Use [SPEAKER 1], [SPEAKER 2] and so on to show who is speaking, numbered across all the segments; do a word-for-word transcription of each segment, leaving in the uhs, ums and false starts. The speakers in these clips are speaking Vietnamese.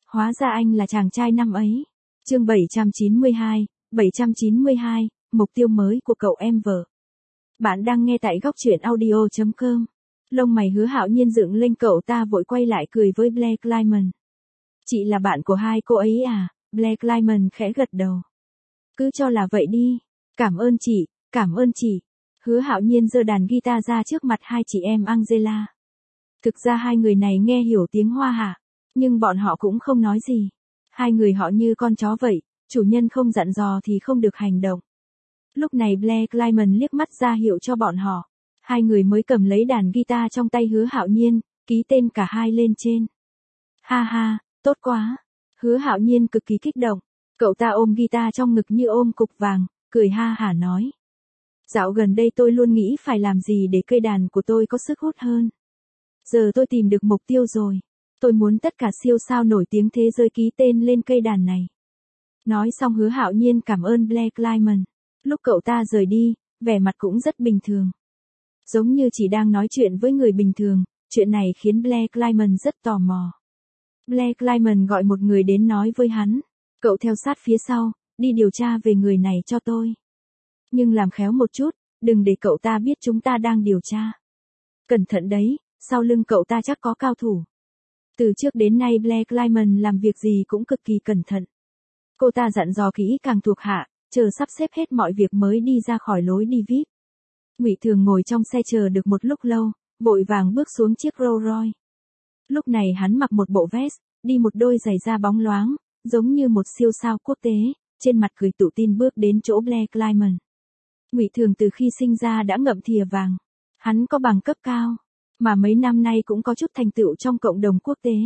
[SPEAKER 1] Hóa ra anh là chàng trai năm ấy. Chương bảy trăm chín mươi hai, bảy trăm chín mươi hai, mục tiêu mới của cậu em vợ. Bạn đang nghe tại góc truyện audio chấm com. Lông mày Hứa Hạo Nhiên dựng lên, cậu ta vội quay lại cười với Blake Lyman. Chị là bạn của hai cô ấy à? Blake Lyman khẽ gật đầu. Cứ cho là vậy đi. Cảm ơn chị, cảm ơn chị. Hứa Hạo Nhiên giơ đàn guitar ra trước mặt hai chị em Angela. Thực ra hai người này nghe hiểu tiếng Hoa hạ, nhưng bọn họ cũng không nói gì. Hai người họ như con chó vậy, chủ nhân không dặn dò thì không được hành động. Lúc này Blake Lyman liếc mắt ra hiệu cho bọn họ. Hai người mới cầm lấy đàn guitar trong tay Hứa Hạo Nhiên, ký tên cả hai lên trên. Ha ha, tốt quá. Hứa Hạo Nhiên cực kỳ kích động. Cậu ta ôm guitar trong ngực như ôm cục vàng, cười ha hả nói. Dạo gần đây tôi luôn nghĩ phải làm gì để cây đàn của tôi có sức hút hơn. Giờ tôi tìm được mục tiêu rồi. Tôi muốn tất cả siêu sao nổi tiếng thế giới ký tên lên cây đàn này. Nói xong Hứa Hạo Nhiên cảm ơn Blake Lyman. Lúc cậu ta rời đi, vẻ mặt cũng rất bình thường. Giống như chỉ đang nói chuyện với người bình thường, chuyện này khiến Blake Lyman rất tò mò. Blake Lyman gọi một người đến nói với hắn. Cậu theo sát phía sau, đi điều tra về người này cho tôi. Nhưng làm khéo một chút, đừng để cậu ta biết chúng ta đang điều tra. Cẩn thận đấy, sau lưng cậu ta chắc có cao thủ. Từ trước đến nay Blake Lyman làm việc gì cũng cực kỳ cẩn thận. Cô ta dặn dò kỹ càng thuộc hạ, chờ sắp xếp hết mọi việc mới đi ra khỏi lối đi vi ai pi. Ngụy Thường ngồi trong xe chờ được một lúc lâu, vội vàng bước xuống chiếc Rolls Royce. Lúc này hắn mặc một bộ vest, đi một đôi giày da bóng loáng, giống như một siêu sao quốc tế, trên mặt cười tự tin bước đến chỗ Blake Lyman. Ngụy Thường từ khi sinh ra đã ngậm thìa vàng. Hắn có bằng cấp cao, mà mấy năm nay cũng có chút thành tựu trong cộng đồng quốc tế.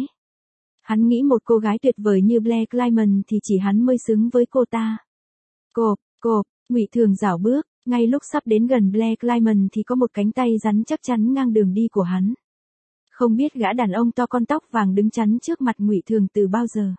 [SPEAKER 1] Hắn nghĩ một cô gái tuyệt vời như Blake Lyman thì chỉ hắn mới xứng với cô ta. Cộp, cộp, Ngụy Thường rảo bước, ngay lúc sắp đến gần Blake Lyman thì có một cánh tay rắn chắc chắn ngang đường đi của hắn. Không biết gã đàn ông to con tóc vàng đứng chắn trước mặt Ngụy Thường từ bao giờ.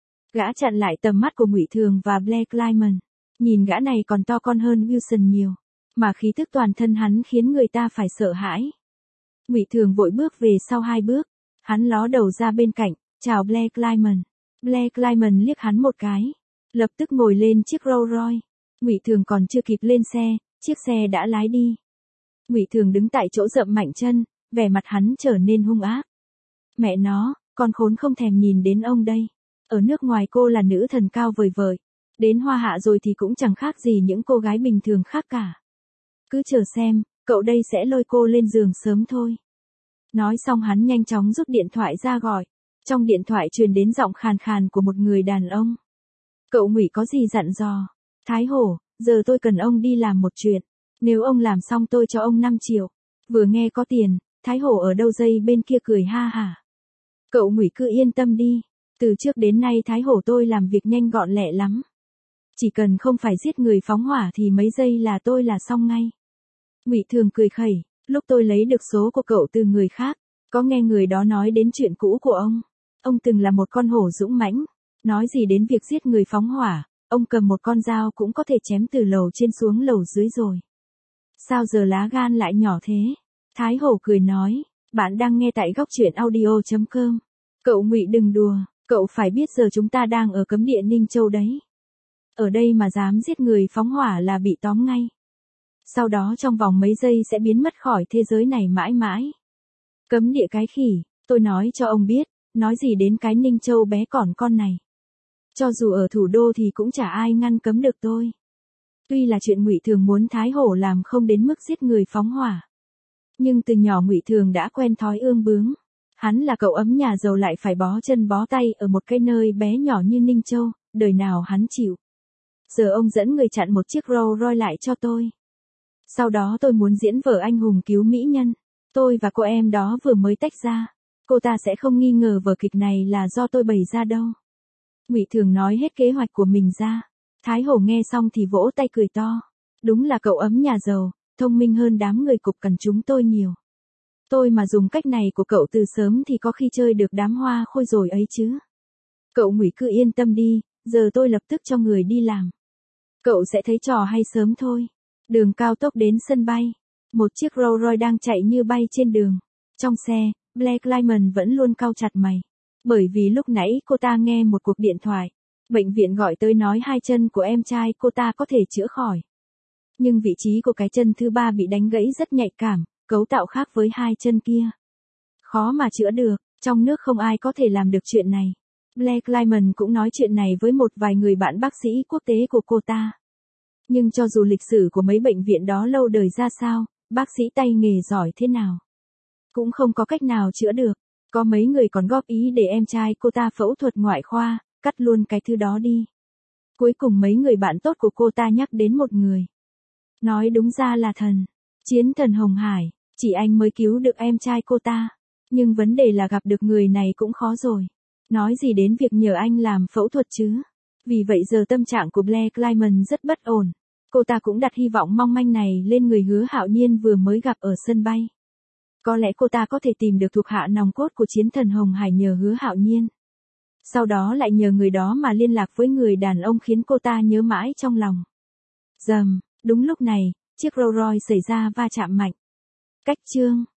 [SPEAKER 1] Gã chặn lại tầm mắt của Ngụy Thường và Blake Lyman. Nhìn gã này còn to con hơn Wilson nhiều, mà khí tức toàn thân hắn khiến người ta phải sợ hãi. Ngụy Thường vội bước về sau hai bước, hắn ló đầu ra bên cạnh, chào Blake Lyman. Blake Lyman liếc hắn một cái, lập tức ngồi lên chiếc Rolls Royce. Ngụy Thường còn chưa kịp lên xe, chiếc xe đã lái đi. Ngụy Thường đứng tại chỗ dậm mạnh chân, vẻ mặt hắn trở nên hung ác. Mẹ nó, con khốn không thèm nhìn đến ông đây. Ở nước ngoài cô là nữ thần cao vời vợi. Đến Hoa Hạ rồi thì cũng chẳng khác gì những cô gái bình thường khác cả. Cứ chờ xem, cậu đây sẽ lôi cô lên giường sớm thôi. Nói xong hắn nhanh chóng rút điện thoại ra gọi. Trong điện thoại truyền đến giọng khàn khàn của một người đàn ông. Cậu Ngụy có gì dặn dò? Thái Hổ, giờ tôi cần ông đi làm một chuyện. Nếu ông làm xong tôi cho ông năm triệu. Vừa nghe có tiền, Thái Hổ ở đâu dây bên kia cười ha hả. Cậu Ngụy cứ yên tâm đi. Từ trước đến nay Thái Hổ tôi làm việc nhanh gọn lẹ lắm. Chỉ cần không phải giết người phóng hỏa thì mấy giây là tôi là xong ngay. Ngụy Thường cười khẩy, lúc tôi lấy được số của cậu từ người khác, có nghe người đó nói đến chuyện cũ của ông. Ông từng là một con hổ dũng mãnh, nói gì đến việc giết người phóng hỏa, ông cầm một con dao cũng có thể chém từ lầu trên xuống lầu dưới rồi. Sao giờ lá gan lại nhỏ thế? Thái Hổ cười nói, bạn đang nghe tại góc truyện audio chấm com. Cậu Ngụy đừng đùa, cậu phải biết giờ chúng ta đang ở cấm địa Ninh Châu đấy. Ở đây mà dám giết người phóng hỏa là bị tóm ngay. Sau đó trong vòng mấy giây sẽ biến mất khỏi thế giới này mãi mãi. Cấm địa cái khỉ, tôi nói cho ông biết, nói gì đến cái Ninh Châu bé còn con này. Cho dù ở thủ đô thì cũng chả ai ngăn cấm được tôi. Tuy là chuyện Ngụy Thường muốn Thái Hổ làm không đến mức giết người phóng hỏa. Nhưng từ nhỏ Ngụy Thường đã quen thói ương bướng. Hắn là cậu ấm nhà giàu lại phải bó chân bó tay ở một cái nơi bé nhỏ như Ninh Châu, đời nào hắn chịu. Giờ ông dẫn người chặn một chiếc Rolls Royce lại cho tôi. Sau đó tôi muốn diễn vở anh hùng cứu mỹ nhân. Tôi và cô em đó vừa mới tách ra. Cô ta sẽ không nghi ngờ vở kịch này là do tôi bày ra đâu. Ngụy Thường nói hết kế hoạch của mình ra. Thái Hổ nghe xong thì vỗ tay cười to. Đúng là cậu ấm nhà giàu, thông minh hơn đám người cục cần chúng tôi nhiều. Tôi mà dùng cách này của cậu từ sớm thì có khi chơi được đám hoa khôi rồi ấy chứ. Cậu Ngụy cứ yên tâm đi, giờ tôi lập tức cho người đi làm. Cậu sẽ thấy trò hay sớm thôi. Đường cao tốc đến sân bay. Một chiếc Rolls Royce đang chạy như bay trên đường. Trong xe, Blake Lyman vẫn luôn cau chặt mày. Bởi vì lúc nãy cô ta nghe một cuộc điện thoại. Bệnh viện gọi tới nói hai chân của em trai cô ta có thể chữa khỏi. Nhưng vị trí của cái chân thứ ba bị đánh gãy rất nhạy cảm, cấu tạo khác với hai chân kia. Khó mà chữa được, trong nước không ai có thể làm được chuyện này. Blake Lyman cũng nói chuyện này với một vài người bạn bác sĩ quốc tế của cô ta. Nhưng cho dù lịch sử của mấy bệnh viện đó lâu đời ra sao, bác sĩ tay nghề giỏi thế nào, cũng không có cách nào chữa được. Có mấy người còn góp ý để em trai cô ta phẫu thuật ngoại khoa, cắt luôn cái thứ đó đi. Cuối cùng mấy người bạn tốt của cô ta nhắc đến một người. Nói đúng ra là thần. Chiến thần Hồng Hải, chỉ anh mới cứu được em trai cô ta. Nhưng vấn đề là gặp được người này cũng khó rồi. Nói gì đến việc nhờ anh làm phẫu thuật chứ. Vì vậy giờ tâm trạng của Blake Lyman rất bất ổn. Cô ta cũng đặt hy vọng mong manh này lên người Hứa Hạo Nhiên vừa mới gặp ở sân bay. Có lẽ cô ta có thể tìm được thuộc hạ nòng cốt của chiến thần Hồng Hải nhờ Hứa Hạo Nhiên. Sau đó lại nhờ người đó mà liên lạc với người đàn ông khiến cô ta nhớ mãi trong lòng. Dầm, đúng lúc này, chiếc Rolls Royce xảy ra va chạm mạnh. Cách chương.